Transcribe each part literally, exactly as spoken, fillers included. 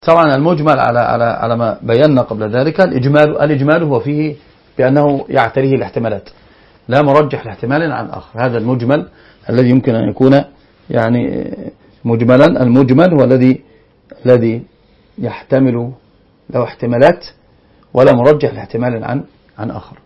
طبعا المجمل على على على ما بينا قبل ذلك، الإجمال الإجمال هو فيه بأنه يعتريه الاحتمالات، لا مرجح لاحتمال عن آخر. هذا المجمل الذي يمكن أن يكون يعني مجملا. المجمل هو الذي الذي يحتمل له احتمالات ولا مرجح لاحتمال عن عن آخر.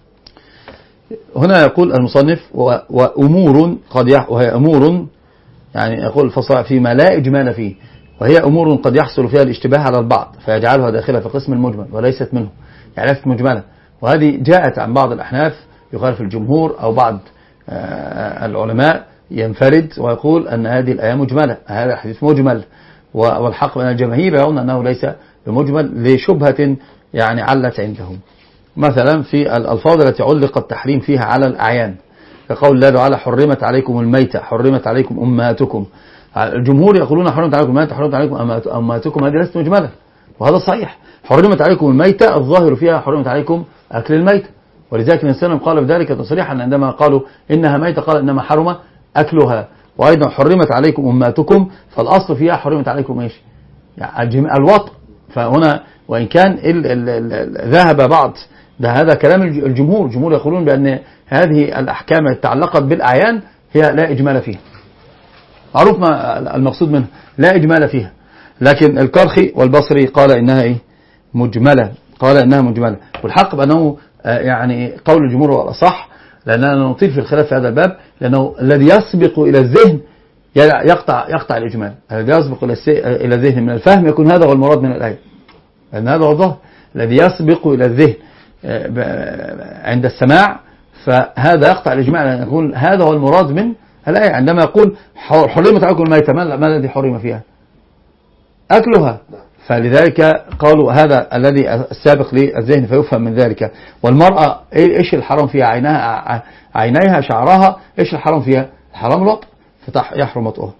هنا يقول المصنف وأمور قد يح وهي أمور، يعني يقول الفصاحة فيما لا إجمال فيه، وهي أمور قد يحصل فيها الاشتباه على البعض فيجعلها داخلة في قسم المجمل وليست منه، يعني ليست مجملة. وهذه جاءت عن بعض الأحناف يخالف الجمهور، أو بعض العلماء ينفرد ويقول أن هذه الآية مجملة، هذا الحديث مجمل، والحق من الجماهير يرون أنه ليس بمجمل لشبهة يعني علت عندهم. مثلا في الألفاظ التي علق التحريم فيها على الأعيان، كقول الله تعالى حرمت عليكم الميتة، حرمت عليكم أمهاتكم. الجمهور يقولون حرمت عليكم الميتة، حرمت عليكم أمهاتكم، هذه ليست مجملة، وهذا صحيح. حرمت عليكم الميتة الظاهر فيها حرمت عليكم أكل الميتة، ولذلك النبي صلى الله عليه وسلم قال بذلك تصريحا عندما قالوا إنها ميتة قال إنما حرم أكلها. وأيضا حرمت عليكم أمهاتكم، فالأصل فيها حرمت عليكم إيش؟ يعني الوطء. فهنا وإن كان ال ال ال ذهب بعض، ده هذا كلام الجمهور، الجمهور يقولون بأن هذه الأحكام التي تعلقت بالأعيان هي لا إجمال فيها، معروف ما المقصود منها، لا إجمال فيها. لكن الكرخي والبصري قال إنها إيه؟ مجملة، قال إنها مجملة. والحق بأنه يعني قول الجمهور هو الأصح، لأننا نطيل في الخلاف في هذا الباب، لأنه الذي يسبق إلى الذهن يقطع يقطع الإجمال، الذي يسبق إلى الذهن من الفهم يكون هذا هو المراد من الآية، لأن هذا هو الظاهر. الذي يسبق إلى الذهن عند السماع فهذا يقطع الإجماع، لأن يقول هذا هو المراد من الآية. عندما يقول حرمت عليكم الميتة، ما الذي حرم فيها؟ أكلها. فلذلك قالوا هذا الذي السابق للذهن فيفهم من ذلك. والمرأة إيش الحرام فيها؟ عينها، عينيها، شعرها، إيش الحرام فيها؟ الحرام الوطء، فيحرم وطئها.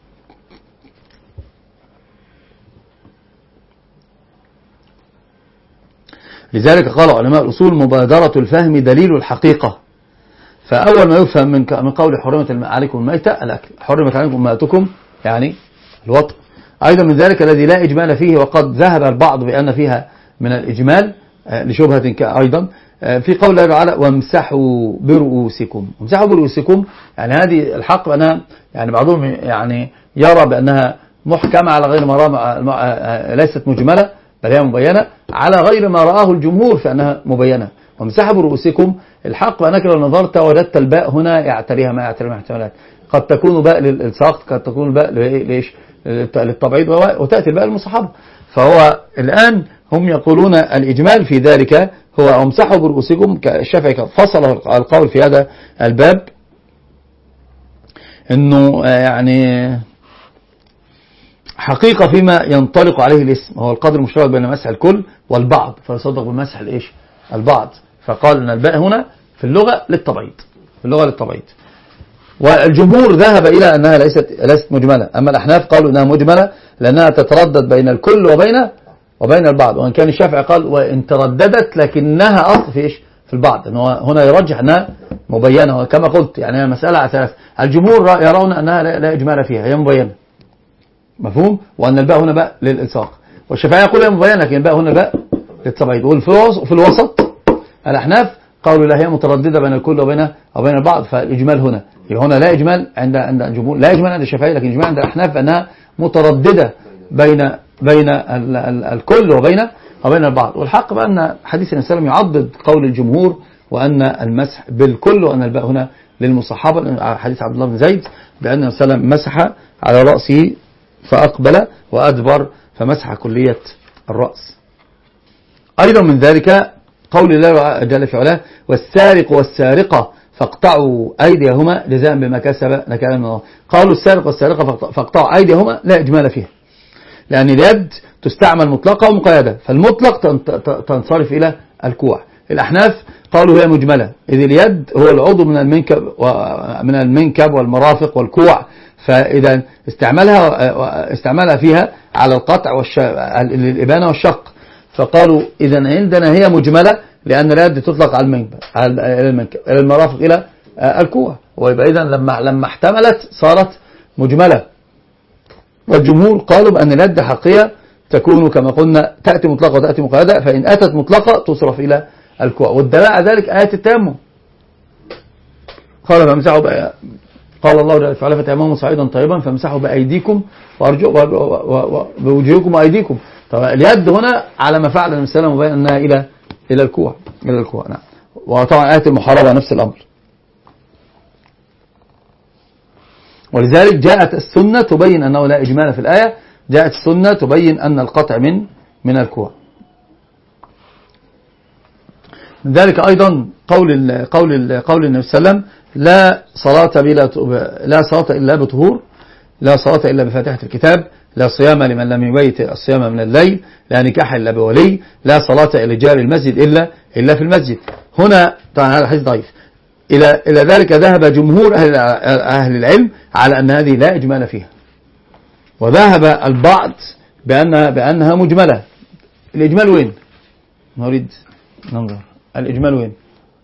لذلك قال علماء الأصول مبادرة الفهم دليل الحقيقة. فأول ما يفهم من من قول حرمت عليكم الميتة الأكل، حرمت عليكم أمهاتكم يعني الوطء. أيضا من ذلك الذي لا إجمال فيه، وقد ذهب البعض بأن فيها من الإجمال لشبهة أيضا، في قول الله تعالى وامسحوا برؤوسكم. وامسحوا برؤوسكم يعني هذه الحق أنها يعني بعضهم يعني يرى بأنها محكمة على غير ما رأى، ليست مجملة بل هي مبينة على غير ما رآه الجمهور فأنها مبينة. وامسحوا برؤوسكم الحق أنك لو نظرت وجدت الباء هنا يعتريها ما يعتريها احتمالات، قد تكون باء للساقط، قد تكون باء ليش للتبعيض، وتأتي الباء المصحبة. فهو الآن هم يقولون الإجمال في ذلك هو امسحوا برؤوسكم. الشافعي فصل القول في هذا الباب انه يعني حقيقة فيما ينطلق عليه الاسم هو القدر المشترك بين مسح الكل والبعض، فيصدق بمسح الايش البعض. فقال ان الباء هنا في اللغة للتبعيض، في اللغة للتبعيض. والجمهور ذهب إلى أنها ليست ليست مجملة، أما الأحناف قالوا أنها مجملة لأنها تتردد بين الكل وبين وبين البعض. وإن كان الشافعي قال وإن ترددت لكنها أصل في إيش في البعض، إنه هنا يرجح أنها مبينة. وكما قلت يعني المسألة على ثلاث، الجمهور يرون أنها لا إجمال فيها، هي مبينة، مفهوم، وأن الباء هنا باء للإلصاق. والشافعي يقول هي مبينة لكن الباء هنا باء للتبعيض. وفي الوسط الأحناف قالوا لا هي مترددة بين الكل وبين وبين البعض، فالإجمال هنا هنا لا إجمال عند عند الجمهور، لا إجمال عند الشافعي لكن إجمال عند الأحناف أنها مترددة بين بين ال ال الكل وبين وبين البعض. والحق بأن حديث النبي صلى الله عليه وسلم يعضد قول الجمهور وأن المسح بالكل وأن الباء هنا للمصحبة، حديث عبد الله بن زيد بأن النبي صلى الله عليه وسلم مسح على رأسه فأقبل وأدبر فمسح كلية الرأس. أيضا من ذلك قول الله جل في علاه والسارق والسارقة فاقطعوا أيديهما جزاء بما كسب نكالا من الله. قالوا السارق والسارقة فاقطعوا أيديهما لا إجمال فيها، لأن اليد تستعمل مطلقة ومقيدة، فالمطلق تنصرف إلى الكوع. الأحناف قالوا هي مجملة، إذ اليد هو العضو من المنكب ومن المنكب والمرافق والكوع، فإذا استعملها استعملها فيها على القطع والإبانة والشق، فقالوا إذا عندنا هي مجملة لأن اليد تطلق على المنكب إلى المنكب إلى المرافق إلى الكوع، ويبقى إذا لما لما احتملت صارت مجملة. والجمهور قالوا بأن اليد حقيقة تكون كما قلنا تأتي مطلقة وتأتي مقيدة، فإن أتت مطلقة تصرف إلى الكوع. والدليل على ذلك آية التيمم، قال فامسحوا بقى، قال الله جل وعلا فتيمموا صعيدا طيبا فامسحوا بأيديكم بوجوهكم وأيديكم. طبعا اليد هنا على ما فعل النبي صلى الله عليه وسلم مبين أنها إلى إلى الكوع إلى الكوع نعم. وطبعا آية المحاربة نفس الأمر. ولذلك جاءت السنة تبين أنه لا إجمال في الآية، جاءت السنة تبين أن القطع من من الكوع. من ذلك أيضا قول ال قول ال قول النبي صلى الله عليه وسلم لا صلاة بلا لا صلاة إلا بطهور، لا صلاة إلا بفاتحة الكتاب، لا صيام لمن لم يبيت الصيام من الليل، لا نكاح إلا بولي، لا صلاة إلى جار المسجد إلا إلا في المسجد. هنا طبعا هذا الحديث ضعيف. إلى إلى ذلك ذهب جمهور أهل أهل العلم على أن هذه لا إجمال فيها، وذهب البعض بأنها بأنها مجملة. الإجمال وين؟ نريد ننظر الإجمال وين؟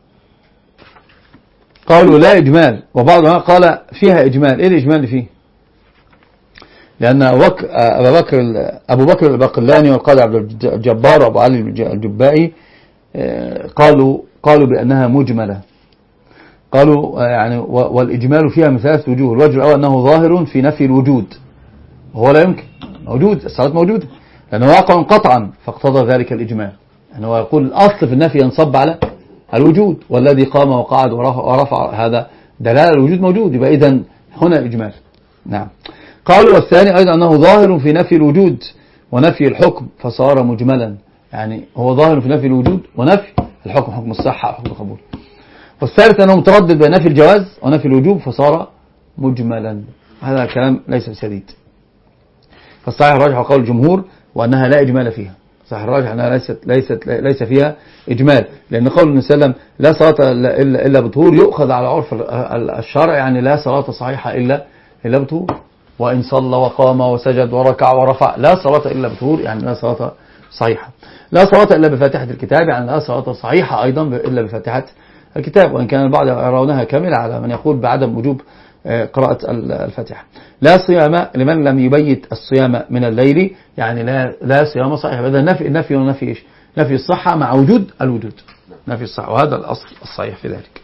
قالوا لا إجمال، وبعضهم قال فيها إجمال. إيه الإجمال اللي فيه؟ لأن أبو بكر أبو بكر الباقلاني والقاضي عبد الجبار وأبو علي الجبائي قالوا قالوا بأنها مجملة. قالوا يعني والإجمال فيها من ثلاث وجوه. الوجه الأول أنه ظاهر في نفي الوجود، وهو لا يمكن موجود، الصلاة موجودة لأنه واقع قطعا فاقتضى ذلك الإجمال. يعني هو يقول الأصل في النفي ينصب على الوجود، والذي قام وقعد ورفع هذا دلالة الوجود موجود، يبقى إذن هنا الإجمال نعم. قالوا والثاني أيضا أنه ظاهر في نفي الوجود ونفي الحكم فصار مجملا، يعني هو ظاهر في نفي الوجود ونفي الحكم، حكم الصحة وحكم القبول. والثالث أنه متردد بين نفي الجواز ونفي الوجوب فصار مجملا. هذا الكلام ليس بسديد. فالصحيح الراجح قول الجمهور وأنها لا إجمال فيها. صحيح الراجح أنها ليست ليست ليس فيها إجمال، لأن قول النبي صلى الله عليه وسلم لا صلاة إلا إلا بطهور يؤخذ على عرف الشرع، يعني لا صلاة صحيحة إلا إلا بطهور، وإن صلى وقام وسجد وركع ورفع لا صلاة إلا بطهور، يعني لا صلاة صحيحة. لا صلاة إلا بفاتحة الكتاب، يعني لا صلاة صحيحة أيضا إلا بفاتحة الكتاب، وإن كان البعض يرونها كاملة على من يقول بعدم وجوب قراءة الفاتحة. لا صيام لمن لم يبيت الصيام من الليل، يعني لا لا صيام صحيح. هذا نفي النفي ونفي ايش؟ نفي الصحة مع وجود الوجود، نفي الصحة، وهذا الأصل الصحيح في ذلك.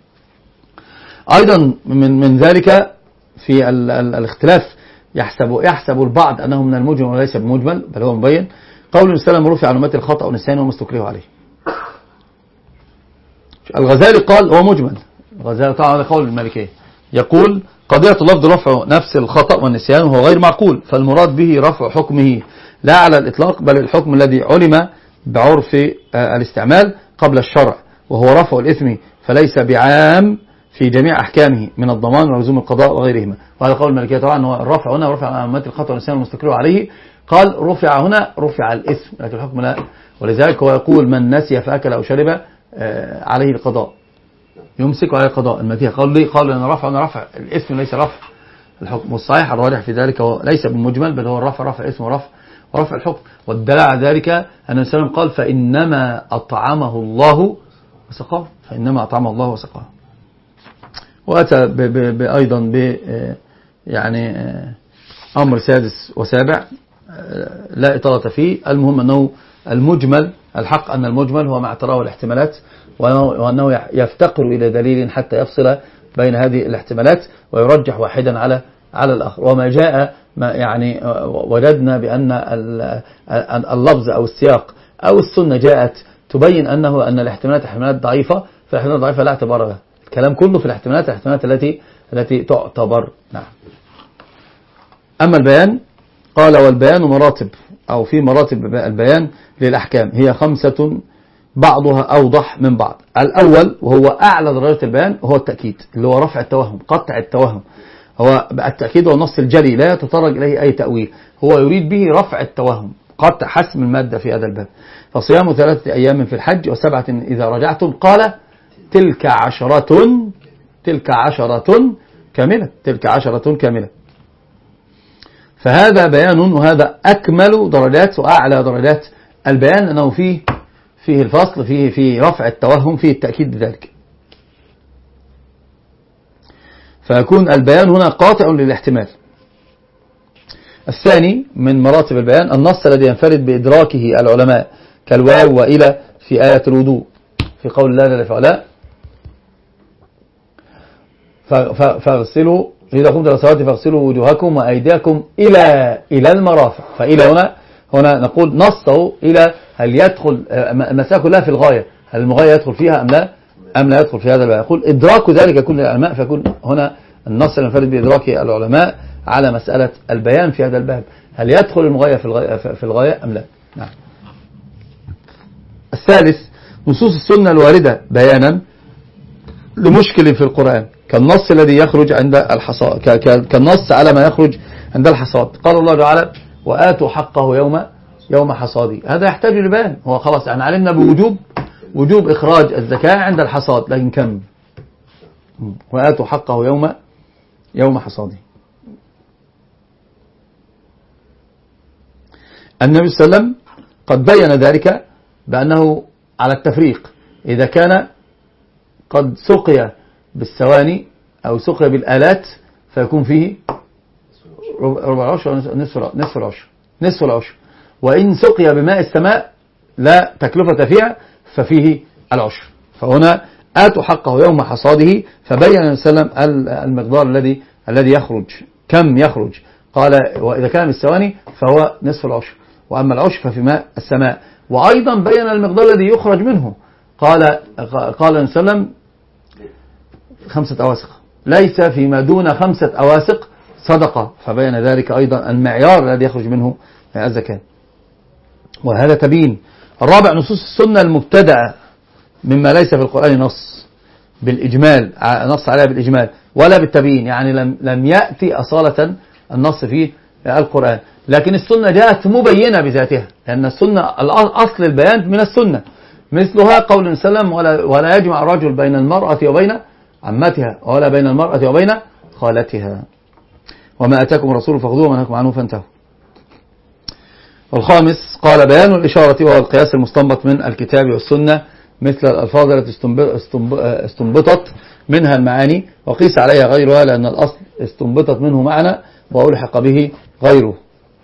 أيضا من من ذلك في ال ال الاختلاف يحسب يحسب البعض أنه من المجمل وليس بمجمل بل هو مبين. قول النبي صلى الله عليه وسلم رفع عن أمتي الخطأ والنسيان وما استكرهوا عليه. الغزالي قال هو مجمل. الغزالي طبعا هذا قول المالكية، يقول قضية اللفظ رفع نفس الخطأ والنسيان وهو غير معقول، فالمراد به رفع حكمه لا على الإطلاق بل الحكم الذي علم بعرف الاستعمال قبل الشرع، وهو رفع الإثم فليس بعام في جميع أحكامه من الضمان ولزوم القضاء وغيرهما. وهذا قول المالكية طبعا. هو الرفع هنا رفع عن أمتي الخطأ والنسيان والمستكره عليه، قال رفع هنا رفع الإثم لكن الحكم لا. ولذلك هو يقول من نسي فأكل أو شرب عليه القضاء، يمسك عليه القضاء. المالكية قال لي قالوا أن رفع أنا رفع الاسم ليس رفع الحكم، والصحيح الراجح في ذلك هو ليس بالمجمل بل هو الرفع رفع اسم ورفع ورفع الحكم. والدلالة على ذلك أن النبي صلى الله عليه وسلم قال فإنما أطعمه الله وسقاه، فإنما أطعمه الله وسقاه. وأتى أيضا ب يعني أمر سادس وسابع لا إطالة فيه. المهم أنه المجمل الحق أن المجمل هو مع تراوح الاحتمالات، وأنه يفتقر إلى دليل حتى يفصل بين هذه الاحتمالات ويرجح واحدا على على الآخر. وما جاء ما يعني وجدنا بأن اللفظ أو السياق أو السنة جاءت تبين أنه أن الاحتمالات احتمالات ضعيفة، فالاحتمالات الضعيفة لا اعتبار لها. الكلام كله في الاحتمالات الاحتمالات التي التي تعتبر نعم. أما البيان قال والبيان مراتب أو في مراتب البيان للأحكام هي خمسة بعضها أوضح من بعض. الأول وهو أعلى درجة البيان هو التأكيد اللي هو رفع التوهم قطع التوهم. هو التأكيد هو النص الجلي لا يتطرق إليه أي تأويل، هو يريد به رفع التوهم قطع حسم المادة في هذا الباب. فصيام ثلاثة أيام في الحج وسبعة إذا رجعتم قال تلك عشرة تلك عشرة كاملة تلك عشرة كاملة. فهذا بيان، وهذا أكمل درجات وأعلى درجات البيان، أنه فيه فيه الفصل فيه في رفع التوهم فيه التأكيد بذلك. فيكون البيان هنا قاطع للاحتمال. الثاني من مراتب البيان النص الذي ينفرد بإدراكه العلماء كالواو وإلى في آية الوضوء في قول الله جل وعلا فاغسلوا إذا قمتم إلى الصلاة فاغسلوا وجوهكم وأيديكم إلى إلى المرافق. فإلى هنا هنا نقول نصه إلى هل يدخل المسألة كلها في الغاية، هل المغاية يدخل فيها أم لا أم لا يدخل في هذا الباب. يقول إدراك ذلك كل العلماء، فيكون هنا النص المنفرد بإدراك العلماء على مسألة البيان في هذا الباب، هل يدخل المغاية في الغاية, في الغاية أم لا. نعم. الثالث نصوص السنة الواردة بيانا لمشكل في القرآن كالنص الذي يخرج عند الحصاد، كالنص على ما يخرج عند الحصاد. قال الله تعالى وآتوا حقه يوم يوم حصاده. هذا يحتاج لبيان، هو خلاص يعني علمنا بوجوب وجوب إخراج الزكاة عند الحصاد، لكن كم وآتوا حقه يوم يوم حصاده. النبي صلى الله عليه وسلم قد بين ذلك بأنه على التفريق، إذا كان قد سقي بالثواني أو سقي بالآلات فيكون فيه ربع العشر نصف نصف العشر نصف العشر، وإن سقي بماء السماء لا تكلفة فيها ففيه العشر. فهنا آتوا حقه يوم حصاده، فبين النبي صلى الله عليه وسلم المقدار الذي الذي يخرج كم يخرج. قال وإذا كان بالثواني فهو نصف العشر، وأما العشر ففي ماء السماء. وأيضا بين المقدار الذي يخرج منه، قال قال النبي صلى الله عليه وسلم خمسة أواسق، ليس فيما دون خمسة أواسق صدقة، فبين ذلك أيضا المعيار الذي يخرج منه الزكاة، وهذا تبين. الرابع نصوص السنة المبتدأة مما ليس في القرآن نص بالإجمال، نص عليها بالإجمال ولا بالتبيين، يعني لم لم يأتي أصالة النص في القرآن، لكن السنة جاءت مبينة بذاتها، لأن السنة أصل البيان من السنة، مثلها قول النبي صلى الله عليه وسلم ولا, ولا يجمع الرجل بين المرأة وبين عمتها ولا بين المرأة وبين خالتها، وما أتاكم الرسول فخذوه وما نهاكم عنه فانتهوا. والخامس قال بيان الإشارة وهو القياس المستنبط من الكتاب والسنة مثل الألفاظ التي استنبطت منها المعاني وقيس عليها غيرها، لأن الأصل استنبطت منه معنى وألحق به غيره.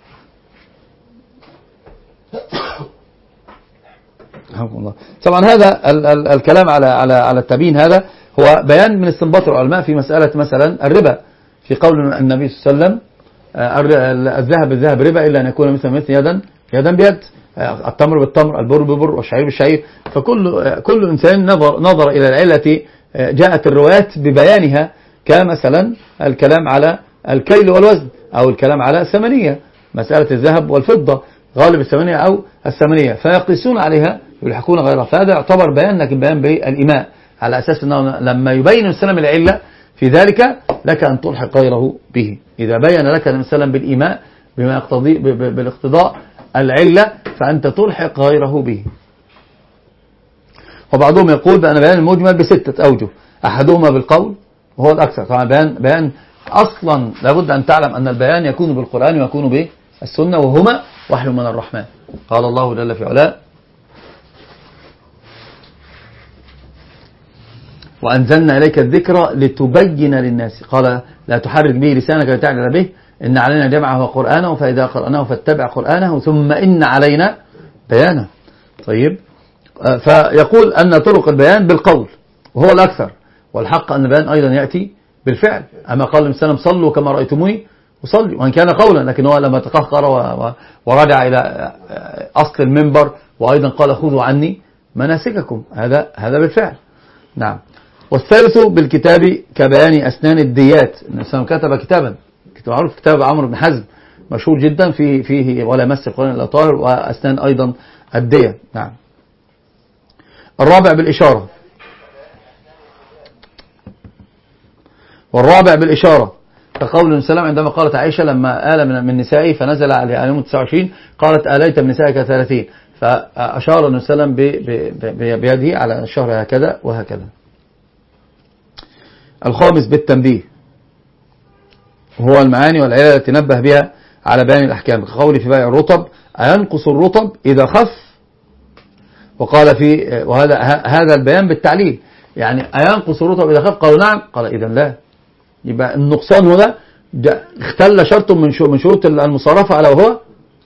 طبعا هذا ال ال الكلام على على على التبيين هذا هو بيان من استنباط العلماء في مسألة مثلا الربا، في قول النبي صلى الله عليه وسلم الذهب بالذهب ربا إلا أن يكون مثل مثل يدا يدا بيد، التمر بالتمر، البر بالبر، والشعير بالشعير. فكل كل إنسان نظر نظر إلى العلة جاءت الروايات ببيانها، كمثلا الكلام على الكيل والوزن، أو الكلام على الثمنية، مسألة الذهب والفضة غالب الثمنية أو الثمنية، فيقيسون عليها يلحقون غيرها. فهذا يعتبر بيان، لكن بيان بالإيماء، على أساس أنه لما يبين السلام العلة في ذلك لك أن تلحق غيره به. إذا بين لك السلام بالإيماء بما يقتضي بالاقتضاء العلة فأنت تلحق غيره به. وبعضهم يقول بأن بيان المجمل بستة أوجه، أحدهما بالقول وهو الأكثر. طبعا بيان, بيان أصلا لابد أن تعلم أن البيان يكون بالقرآن ويكون بالسنة، وهما وحي من الرحمن. قال الله جل في علاه وأنزلنا إليك الذكر لتبين للناس، قال لا تحرك به لسانك لتعجل به إن علينا جمعه وقرآنه فإذا قرأناه فاتبع قرآنه ثم إن علينا بيانه. طيب، فيقول أن طرق البيان بالقول وهو الأكثر، والحق أن البيان أيضا يأتي بالفعل. أما قال النبي صلى الله عليه وسلم صلوا كما رأيتموني وصلي، وإن كان قولا، لكن هو لما تقهقر ورجع إلى أصل المنبر وأيضا قال خذوا عني مناسككم، هذا هذا بالفعل. نعم. والثالث بالكتاب كبيان أسنان الديات. النبي صلى الله عليه وسلم كتب كتابا، كتاب معروف كتاب عمرو بن حزم مشهور جدا في فيه ولا يمس القرآن إلا طاهر، وأسنان أيضا الدية. نعم. الرابع بالإشارة، والرابع بالإشارة كقول النبي صلى الله عليه وسلم عندما قالت عائشة لما آل من نسائه فنزل عليهم تسعة وعشرين قالت آليت من نسائك ثلاثين، فأشار النبي صلى الله عليه وسلم بيده على الشهر هكذا وهكذا. الخامس بالتنبيه، وهو المعاني والعلل التي نبه بها على بيان الأحكام، كقول في بيع الرطب أينقص الرطب إذا خف، وقال في وهذا هذا البيان بالتعليل، يعني أينقص الرطب إذا خف، قالوا نعم، قال إذا لا، يبقى النقصان هنا اختل شرط من من شروط المصارفة ألا وهو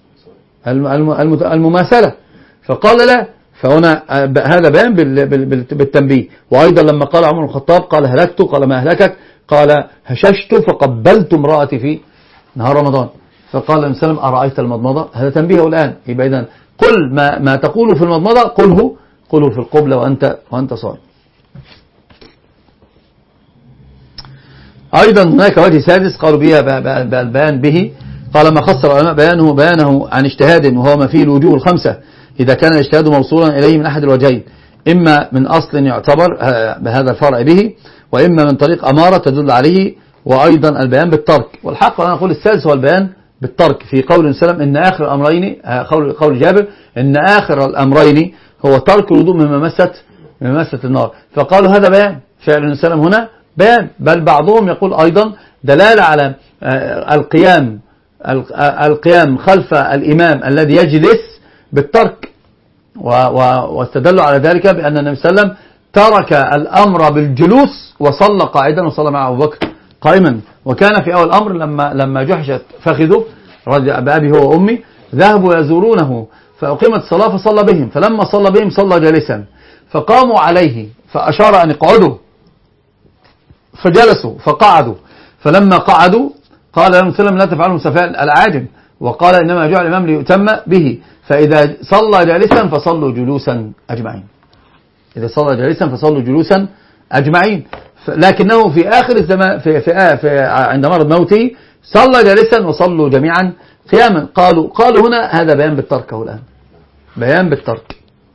المماثلة، فقال لا. فهنا هذا بيان بالتنبيه. وأيضا لما قال عمر بن الخطاب قال هلكت، قال ما أهلكك؟ قال هششت فقبلت امرأتي في نهار رمضان، فقال النبي صلى الله عليه وسلم أرأيت المضمضة؟ هذا تنبيه الآن. يبقى إذن قل ما, ما تقوله في المضمضة قله قله في القبلة وأنت, وأنت صائم. أيضا هناك وجه سادس قالوا بها البيان به. قال ما خص العلماء بيانه بيانه عن اجتهاد، وهو ما فيه الوجوه الخمسة إذا كان الاجتهاد موصولا إليه من أحد الوجهين، إما من أصل يعتبر بهذا الفرع به، وإما من طريق أمارة تدل عليه، وأيضا البيان بالترك. والحق أنا أقول السادس هو البيان بالترك في قول سلم إن آخر الأمرين، قول, قول جابر إن آخر الأمرين هو ترك الوضوء من ممسة من ممسة النار، فقالوا هذا بيان. فعل سلم هنا بيان، بل بعضهم يقول أيضا دلالة على القيام القيام خلف الإمام الذي يجلس بالترك، واستدلوا على ذلك بأن النبي صلى الله عليه وسلم ترك الأمر بالجلوس وصلى قاعدا وصلى مع أبو بكر قائما. وكان في أول الأمر لما لما جحشت فخذه بأبي هو وأمي ذهبوا يزورونه فأقيمت الصلاة فصلى بهم، فلما صلى بهم صلى جالسا فقاموا عليه فأشار أن يقعدوا فجلسوا فقعدوا، فلما قعدوا قال النبي صلى الله عليه وسلم لا تفعلوا مسافعل العاجم، وقال إنما جعل الإمام ليؤتم به، فإذا صلى جالسا فصلوا جلوسا أجمعين، إذا صلى جالسا فصلوا جلوسا أجمعين. لكنه في آخر الزمان في في, في عند مرض موته صلى جالسا وصلوا جميعا قياما. قالوا قالوا هنا هذا بيان بالترك، الآن بيان بالترك.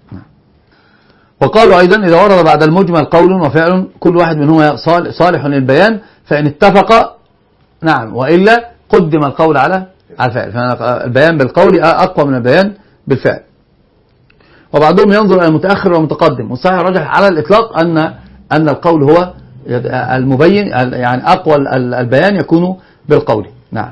وقالوا أيضا إذا ورد بعد المجمل قول وفعل كل واحد منهما صالح للبيان فإن اتفق نعم، وإلا قدم القول على الفعل، فالبيان بالقول أقوى من البيان بالفعل. وبعضهم ينظر إلى المتأخر والمتقدم، والصحيح الراجح على الإطلاق أن أن القول هو المبين، يعني أقوى البيان يكون بالقول. نعم،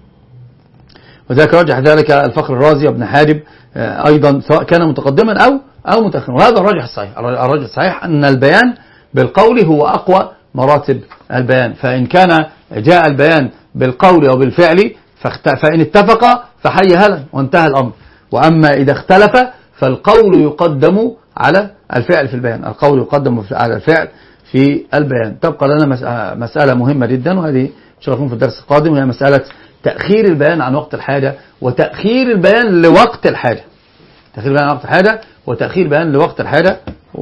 وذلك رجح ذلك الفخر الرازي وابن حاجب أيضا سواء كان متقدما أو أو متأخرا، وهذا الراجح الصحيح. الراجح الصحيح أن البيان بالقول هو أقوى مراتب البيان، فإن كان جاء البيان بالقول أو بالفعل فإن اتفق فحي هلا وانتهى الأمر، وأما إذا اختلف فالقول يقدم على الفعل في البيان، القول يقدم على الفعل في البيان. تبقى لنا مسألة مهمة جدا، وهذه شرفون في الدرس القادم، وهي مسألة تأخير البيان عن وقت الحاجة وتأخير البيان لوقت الحاجة، تأخير البيان عن وقت الحاجة وتأخير البيان لوقت الحاجة،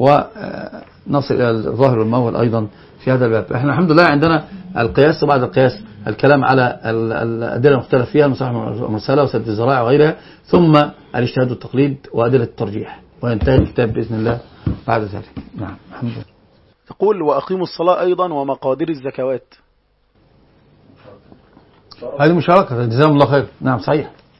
ونصل إلى الظاهر والمؤول أيضا في هذا الباب. احنا الحمد لله عندنا القياس، وبعد القياس الكلام على الأدلة المختلف فيها المصالح المرسلة وسد الذرائع وغيرها، ثم الاجتهاد والتقليد وأدلة الترجيح، وينتهي الكتاب بإذن الله بعد ذلك. نعم الحمد لله. تقول وأقيموا الصلاة أيضا ومقادير الزكوات، هذه مشاركة، جزاهم الله خير. نعم صحيح.